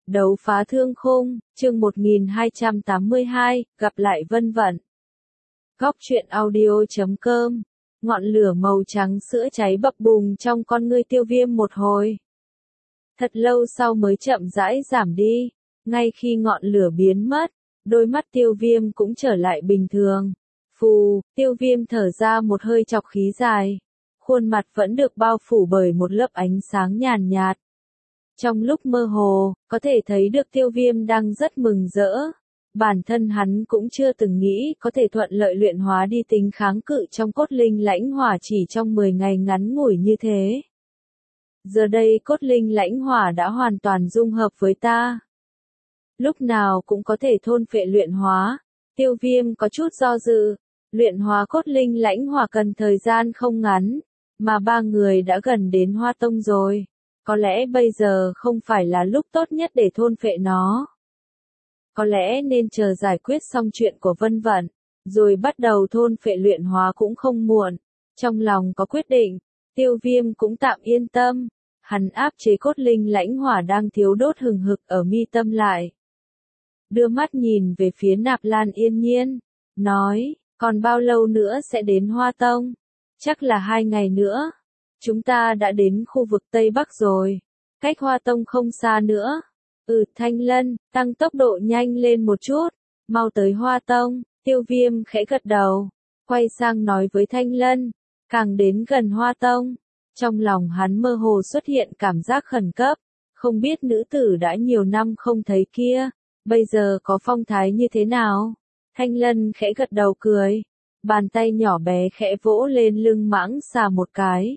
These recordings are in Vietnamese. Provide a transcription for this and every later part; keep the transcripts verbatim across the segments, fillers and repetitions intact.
Đấu phá thương khung, chương một nghìn hai trăm tám mươi hai, gặp lại Vân Vận. Góc truyện audio chấm com. Ngọn lửa màu trắng sữa cháy bập bùng trong con ngươi Tiêu Viêm một hồi. Thật lâu sau mới chậm rãi giảm đi, ngay khi ngọn lửa biến mất, đôi mắt Tiêu Viêm cũng trở lại bình thường. Phù, Tiêu Viêm thở ra một hơi trọc khí dài. Khuôn mặt vẫn được bao phủ bởi một lớp ánh sáng nhàn nhạt. Trong lúc mơ hồ, có thể thấy được Tiêu Viêm đang rất mừng rỡ. Bản thân hắn cũng chưa từng nghĩ có thể thuận lợi luyện hóa đi tính kháng cự trong cốt linh lãnh hỏa chỉ trong mười ngày ngắn ngủi như thế. Giờ đây cốt linh lãnh hỏa đã hoàn toàn dung hợp với ta. Lúc nào cũng có thể thôn phệ luyện hóa. Tiêu Viêm có chút do dự. Luyện hóa cốt linh lãnh hỏa cần thời gian không ngắn, mà ba người đã gần đến Hoa Tông rồi. Có lẽ bây giờ không phải là lúc tốt nhất để thôn phệ nó. Có lẽ nên chờ giải quyết xong chuyện của Vân Vận, rồi bắt đầu thôn phệ luyện hóa cũng không muộn. Trong lòng có quyết định, Tiêu Viêm cũng tạm yên tâm. Hắn áp chế cốt linh lãnh hỏa đang thiếu đốt hừng hực ở mi tâm lại. Đưa mắt nhìn về phía Nạp Lan Yên Nhiên, nói, còn bao lâu nữa sẽ đến Hoa Tông? Chắc là hai ngày nữa. Chúng ta đã đến khu vực Tây Bắc rồi. Cách Hoa Tông không xa nữa. Ừ, Thanh Lân, tăng tốc độ nhanh lên một chút. Mau tới Hoa Tông. Tiêu Viêm khẽ gật đầu. Quay sang nói với Thanh Lân. Càng đến gần Hoa Tông. Trong lòng hắn mơ hồ xuất hiện cảm giác khẩn cấp. Không biết nữ tử đã nhiều năm không thấy kia. Bây giờ có phong thái như thế nào? Thanh Lân khẽ gật đầu cười. Bàn tay nhỏ bé khẽ vỗ lên lưng mãng xà một cái.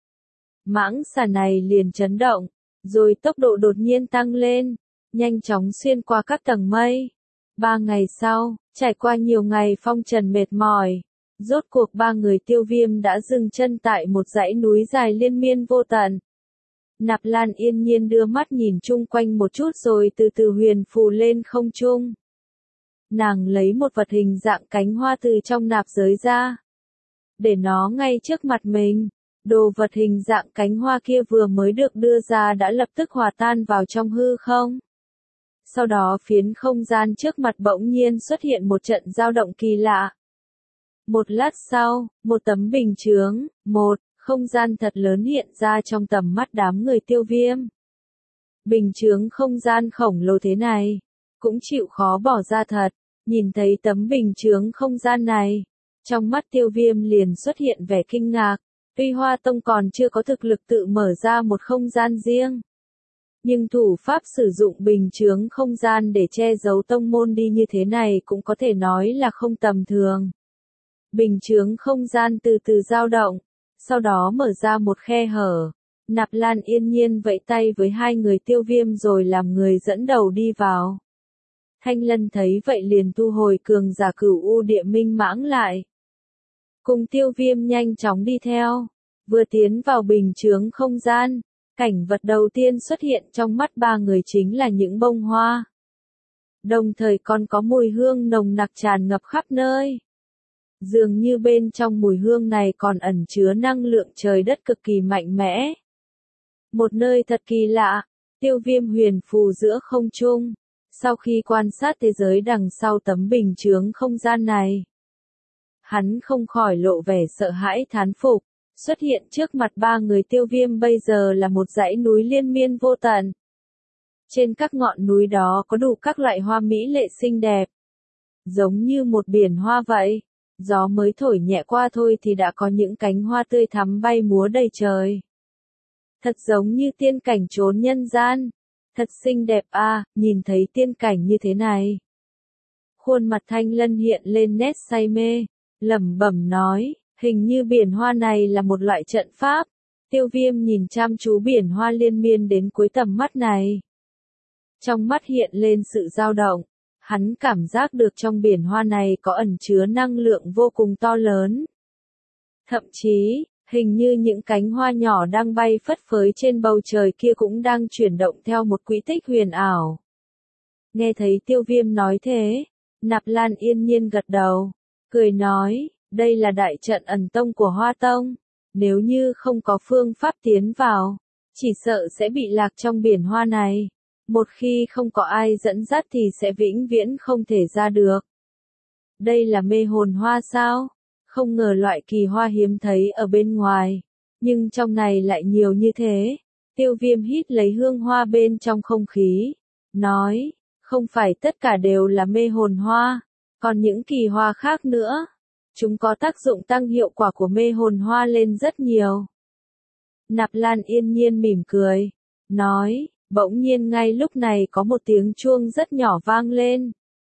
Mãng xà này liền chấn động, rồi tốc độ đột nhiên tăng lên, nhanh chóng xuyên qua các tầng mây. Ba ngày sau, trải qua nhiều ngày phong trần mệt mỏi, rốt cuộc ba người Tiêu Viêm đã dừng chân tại một dãy núi dài liên miên vô tận. Nạp Lan Yên Nhiên đưa mắt nhìn chung quanh một chút rồi từ từ huyền phù lên không trung. Nàng lấy một vật hình dạng cánh hoa từ trong nạp giới ra, để nó ngay trước mặt mình. Đồ vật hình dạng cánh hoa kia vừa mới được đưa ra đã lập tức hòa tan vào trong hư không. Sau đó phiến không gian trước mặt bỗng nhiên xuất hiện một trận dao động kỳ lạ. Một lát sau, một tấm bình chướng, một không gian thật lớn hiện ra trong tầm mắt đám người Tiêu Viêm. Bình chướng không gian khổng lồ thế này, cũng chịu khó bỏ ra thật. Nhìn thấy tấm bình chướng không gian này, trong mắt Tiêu Viêm liền xuất hiện vẻ kinh ngạc. Tuy Hoa Tông còn chưa có thực lực tự mở ra một không gian riêng, nhưng thủ pháp sử dụng bình chướng không gian để che giấu tông môn đi như thế này cũng có thể nói là không tầm thường. Bình chướng không gian từ từ dao động, sau đó mở ra một khe hở. Nạp Lan Yên Nhiên vẫy tay với hai người Tiêu Viêm rồi làm người dẫn đầu đi vào. Thanh Lân thấy vậy liền thu hồi cường giả Cửu U Địa Minh mãng lại. Cùng Tiêu Viêm nhanh chóng đi theo. Vừa tiến vào bình chướng không gian, cảnh vật đầu tiên xuất hiện trong mắt ba người chính là những bông hoa. Đồng thời còn có mùi hương nồng nặc tràn ngập khắp nơi. Dường như bên trong mùi hương này còn ẩn chứa năng lượng trời đất cực kỳ mạnh mẽ. Một nơi thật kỳ lạ. Tiêu Viêm huyền phù giữa không trung. Sau khi quan sát thế giới đằng sau tấm bình chướng không gian này, hắn không khỏi lộ vẻ sợ hãi thán phục. Xuất hiện trước mặt ba người Tiêu Viêm bây giờ là một dãy núi liên miên vô tận. Trên các ngọn núi đó có đủ các loại hoa mỹ lệ xinh đẹp. Giống như một biển hoa vậy. Gió mới thổi nhẹ qua thôi thì đã có những cánh hoa tươi thắm bay múa đầy trời. Thật giống như tiên cảnh chốn nhân gian. Thật xinh đẹp à, nhìn thấy tiên cảnh như thế này. Khuôn mặt Thanh Lân hiện lên nét say mê, lẩm bẩm nói. Hình như biển hoa này là một loại trận pháp. Tiêu Viêm nhìn chăm chú biển hoa liên miên đến cuối tầm mắt này. Trong mắt hiện lên sự dao động. Hắn cảm giác được trong biển hoa này có ẩn chứa năng lượng vô cùng to lớn. Thậm chí, hình như những cánh hoa nhỏ đang bay phất phới trên bầu trời kia cũng đang chuyển động theo một quỹ tích huyền ảo. Nghe thấy Tiêu Viêm nói thế, Nạp Lan Yên Nhiên gật đầu, cười nói. Đây là đại trận ẩn tông của Hoa Tông. Nếu như không có phương pháp tiến vào, chỉ sợ sẽ bị lạc trong biển hoa này. Một khi không có ai dẫn dắt thì sẽ vĩnh viễn không thể ra được. Đây là mê hồn hoa sao? Không ngờ loại kỳ hoa hiếm thấy ở bên ngoài, nhưng trong này lại nhiều như thế. Tiêu Viêm hít lấy hương hoa bên trong không khí, nói, không phải tất cả đều là mê hồn hoa, còn những kỳ hoa khác nữa. Chúng có tác dụng tăng hiệu quả của mê hồn hoa lên rất nhiều. Nạp Lan yên nhiên mỉm cười, nói, bỗng nhiên ngay lúc này có một tiếng chuông rất nhỏ vang lên.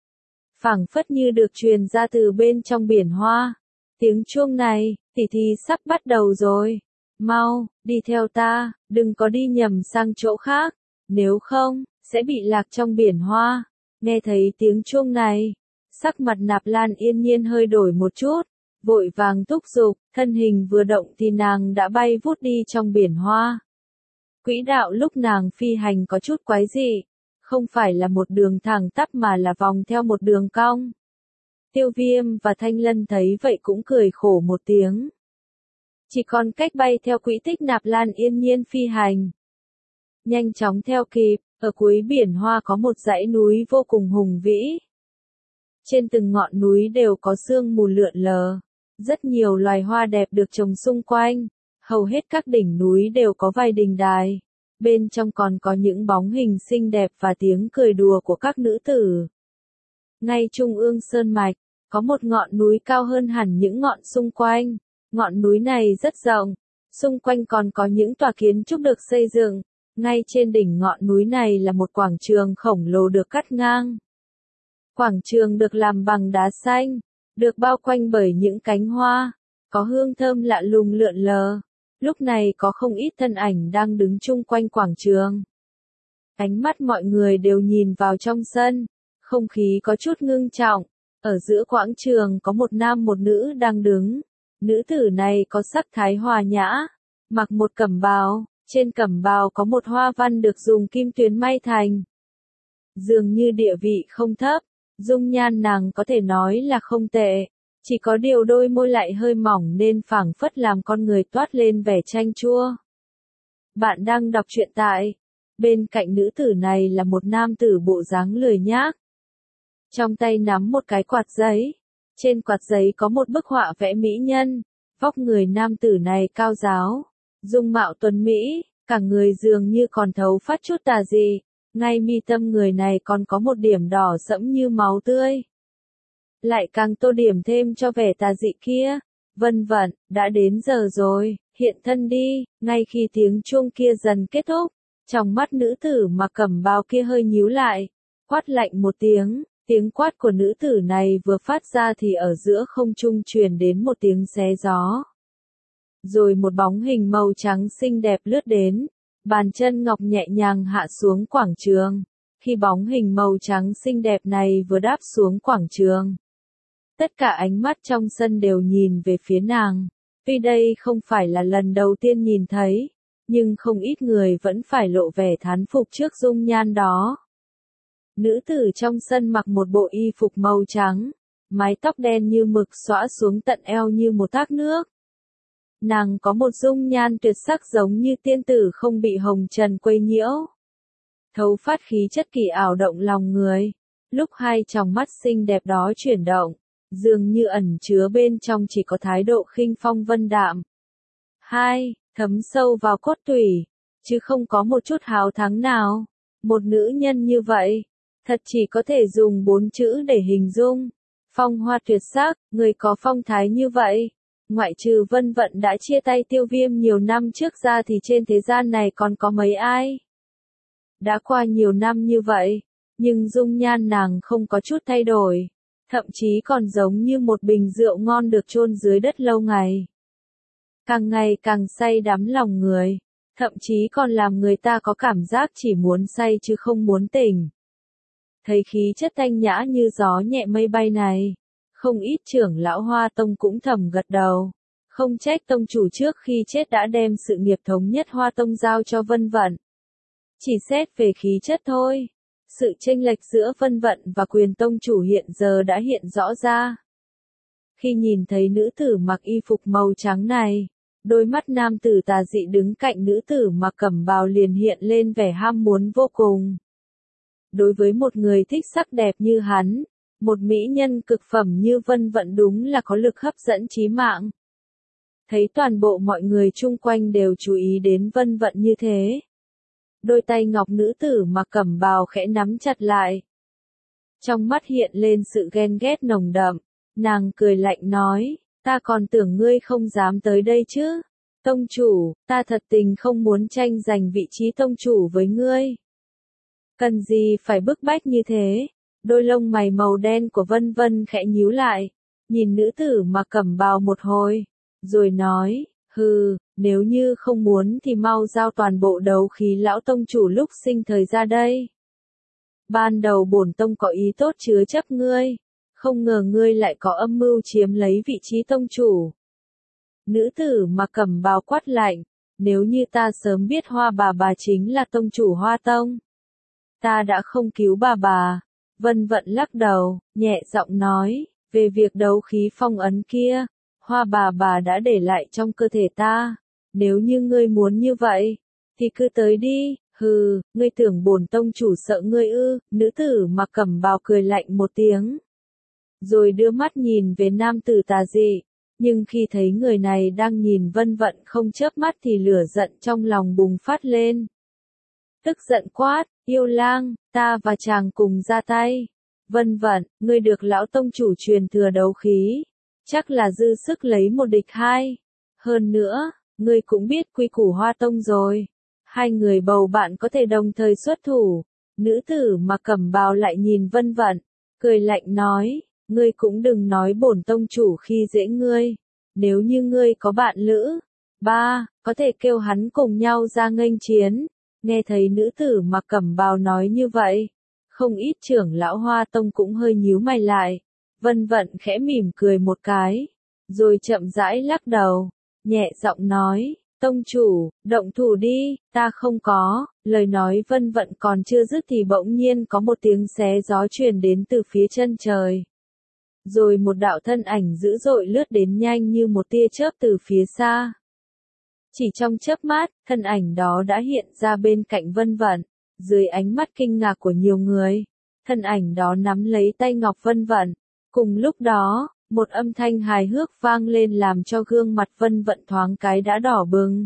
Phảng phất như được truyền ra từ bên trong biển hoa. Tiếng chuông này, tỉ thí sắp bắt đầu rồi. Mau, đi theo ta, đừng có đi nhầm sang chỗ khác, nếu không, sẽ bị lạc trong biển hoa. Nghe thấy tiếng chuông này, sắc mặt Nạp Lan yên nhiên hơi đổi một chút, vội vàng thúc giục, thân hình vừa động thì nàng đã bay vút đi trong biển hoa. Quỹ đạo lúc nàng phi hành có chút quái dị, không phải là một đường thẳng tắp mà là vòng theo một đường cong. Tiêu Viêm và Thanh Lân thấy vậy cũng cười khổ một tiếng. Chỉ còn cách bay theo quỹ tích Nạp Lan yên nhiên phi hành. Nhanh chóng theo kịp, ở cuối biển hoa có một dãy núi vô cùng hùng vĩ. Trên từng ngọn núi đều có sương mù lượn lờ. Rất nhiều loài hoa đẹp được trồng xung quanh. Hầu hết các đỉnh núi đều có vài đình đài. Bên trong còn có những bóng hình xinh đẹp và tiếng cười đùa của các nữ tử. Ngay trung ương sơn mạch, có một ngọn núi cao hơn hẳn những ngọn xung quanh. Ngọn núi này rất rộng, xung quanh còn có những tòa kiến trúc được xây dựng. Ngay trên đỉnh ngọn núi này là một quảng trường khổng lồ được cắt ngang. Quảng trường được làm bằng đá xanh, được bao quanh bởi những cánh hoa, có hương thơm lạ lùng lượn lờ. Lúc này có không ít thân ảnh đang đứng chung quanh quảng trường. Ánh mắt mọi người đều nhìn vào trong sân, không khí có chút ngưng trọng. Ở giữa quảng trường có một nam một nữ đang đứng. Nữ tử này có sắc thái hòa nhã, mặc một cẩm bào, trên cẩm bào có một hoa văn được dùng kim tuyến may thành. Dường như địa vị không thấp, dung nhan nàng có thể nói là không tệ, chỉ có điều đôi môi lại hơi mỏng nên phảng phất làm con người toát lên vẻ chanh chua. Bạn đang đọc truyện tại, bên cạnh nữ tử này là một nam tử bộ dáng lười nhác. Trong tay nắm một cái quạt giấy. Trên quạt giấy có một bức họa vẽ mỹ nhân, vóc người nam tử này cao ráo, dung mạo tuấn mỹ, cả người dường như còn thấu phát chút tà dị, ngay mi tâm người này còn có một điểm đỏ sẫm như máu tươi. Lại càng tô điểm thêm cho vẻ tà dị kia. Vân Vận, đã đến giờ rồi, hiện thân đi. Ngay khi tiếng chuông kia dần kết thúc, trong mắt nữ tử mặc cẩm bào kia hơi nhíu lại, quát lạnh một tiếng. Tiếng quát của nữ tử này vừa phát ra thì ở giữa không trung truyền đến một tiếng xé gió. Rồi một bóng hình màu trắng xinh đẹp lướt đến, bàn chân ngọc nhẹ nhàng hạ xuống quảng trường. Khi bóng hình màu trắng xinh đẹp này vừa đáp xuống quảng trường, tất cả ánh mắt trong sân đều nhìn về phía nàng. Tuy đây không phải là lần đầu tiên nhìn thấy, nhưng không ít người vẫn phải lộ vẻ thán phục trước dung nhan đó. Nữ tử trong sân mặc một bộ y phục màu trắng, mái tóc đen như mực xõa xuống tận eo như một thác nước. Nàng có một dung nhan tuyệt sắc giống như tiên tử không bị hồng trần quấy nhiễu. Thấu phát khí chất kỳ ảo động lòng người. Lúc hai tròng mắt xinh đẹp đó chuyển động, dường như ẩn chứa bên trong chỉ có thái độ khinh phong vân đạm. Hai, thấm sâu vào cốt tủy, chứ không có một chút hào thắng nào. Một nữ nhân như vậy, thật chỉ có thể dùng bốn chữ để hình dung. Phong hoa tuyệt sắc, người có phong thái như vậy. Ngoại trừ Vân Vận đã chia tay Tiêu Viêm nhiều năm trước ra thì trên thế gian này còn có mấy ai. Đã qua nhiều năm như vậy, nhưng dung nhan nàng không có chút thay đổi. Thậm chí còn giống như một bình rượu ngon được chôn dưới đất lâu ngày. Càng ngày càng say đắm lòng người, thậm chí còn làm người ta có cảm giác chỉ muốn say chứ không muốn tỉnh. Thấy khí chất thanh nhã như gió nhẹ mây bay này, không ít trưởng lão Hoa Tông cũng thầm gật đầu. Không trách tông chủ trước khi chết đã đem sự nghiệp thống nhất Hoa Tông giao cho Vân Vận. Chỉ xét về khí chất thôi, sự chênh lệch giữa Vân Vận và Quyền tông chủ hiện giờ đã hiện rõ ra. Khi nhìn thấy nữ tử mặc y phục màu trắng này, đôi mắt nam tử tà dị đứng cạnh nữ tử mặc cẩm bào liền hiện lên vẻ ham muốn vô cùng. Đối với một người thích sắc đẹp như hắn, một mỹ nhân cực phẩm như Vân Vận đúng là có lực hấp dẫn chí mạng. Thấy toàn bộ mọi người chung quanh đều chú ý đến Vân Vận như thế. Đôi tay ngọc nữ tử mặc cẩm bào khẽ nắm chặt lại. Trong mắt hiện lên sự ghen ghét nồng đậm, nàng cười lạnh nói, ta còn tưởng ngươi không dám tới đây chứ. Tông chủ, ta thật tình không muốn tranh giành vị trí tông chủ với ngươi. Cần gì phải bức bách như thế? Đôi lông mày màu đen của Vân Vân khẽ nhíu lại, nhìn nữ tử mặc cẩm bào một hồi, rồi nói, hừ, nếu như không muốn thì mau giao toàn bộ đấu khí lão tông chủ lúc sinh thời ra đây. Ban đầu bổn tông có ý tốt chứa chấp ngươi, không ngờ ngươi lại có âm mưu chiếm lấy vị trí tông chủ. Nữ tử mặc cẩm bào quát lạnh, nếu như ta sớm biết Hoa bà bà chính là tông chủ Hoa tông, ta đã không cứu bà bà. Vân Vận lắc đầu, nhẹ giọng nói, về việc đấu khí phong ấn kia, Hoa bà bà đã để lại trong cơ thể ta, nếu như ngươi muốn như vậy, thì cứ tới đi, hừ, ngươi tưởng bổn tông chủ sợ ngươi ư? Nữ tử mặc cẩm bào cười lạnh một tiếng, rồi đưa mắt nhìn về nam tử tà dị, nhưng khi thấy người này đang nhìn Vân Vận không chớp mắt thì lửa giận trong lòng bùng phát lên. Tức giận quát, yêu lang, ta và chàng cùng ra tay. Vân Vận, ngươi được lão tông chủ truyền thừa đấu khí, chắc là dư sức lấy một địch hai. Hơn nữa, ngươi cũng biết quy củ Hoa tông rồi. Hai người bầu bạn có thể đồng thời xuất thủ. Nữ tử mà cẩm bào lại nhìn Vân Vận, cười lạnh nói, ngươi cũng đừng nói bổn tông chủ khi dễ ngươi. Nếu như ngươi có bạn lữ, ba, có thể kêu hắn cùng nhau ra nghênh chiến. Nghe thấy nữ tử mặc cẩm bào nói như vậy, không ít trưởng lão Hoa tông cũng hơi nhíu mày lại. Vân Vận khẽ mỉm cười một cái, rồi chậm rãi lắc đầu, nhẹ giọng nói, tông chủ, động thủ đi, ta không có. Lời nói Vân Vận còn chưa dứt thì bỗng nhiên có một tiếng xé gió truyền đến từ phía chân trời. Rồi một đạo thân ảnh dữ dội lướt đến nhanh như một tia chớp từ phía xa. Chỉ trong chớp mắt, thân ảnh đó đã hiện ra bên cạnh Vân Vận, dưới ánh mắt kinh ngạc của nhiều người. Thân ảnh đó nắm lấy tay ngọc Vân Vận. Cùng lúc đó, một âm thanh hài hước vang lên làm cho gương mặt Vân Vận thoáng cái đã đỏ bừng.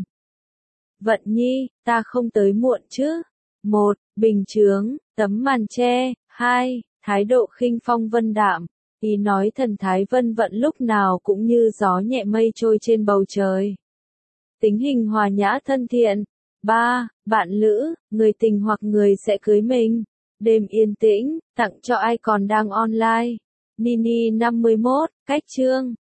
Vận nhi, ta không tới muộn chứ? Một, bình chướng, tấm màn che. Hai, thái độ khinh phong vân đạm. Ý nói thần thái Vân Vận lúc nào cũng như gió nhẹ mây trôi trên bầu trời. Tính hình hòa nhã thân thiện. Ba, bạn lữ, người tình hoặc người sẽ cưới mình. Đêm yên tĩnh, tặng cho ai còn đang online. Nini năm mươi mốt, cách chương.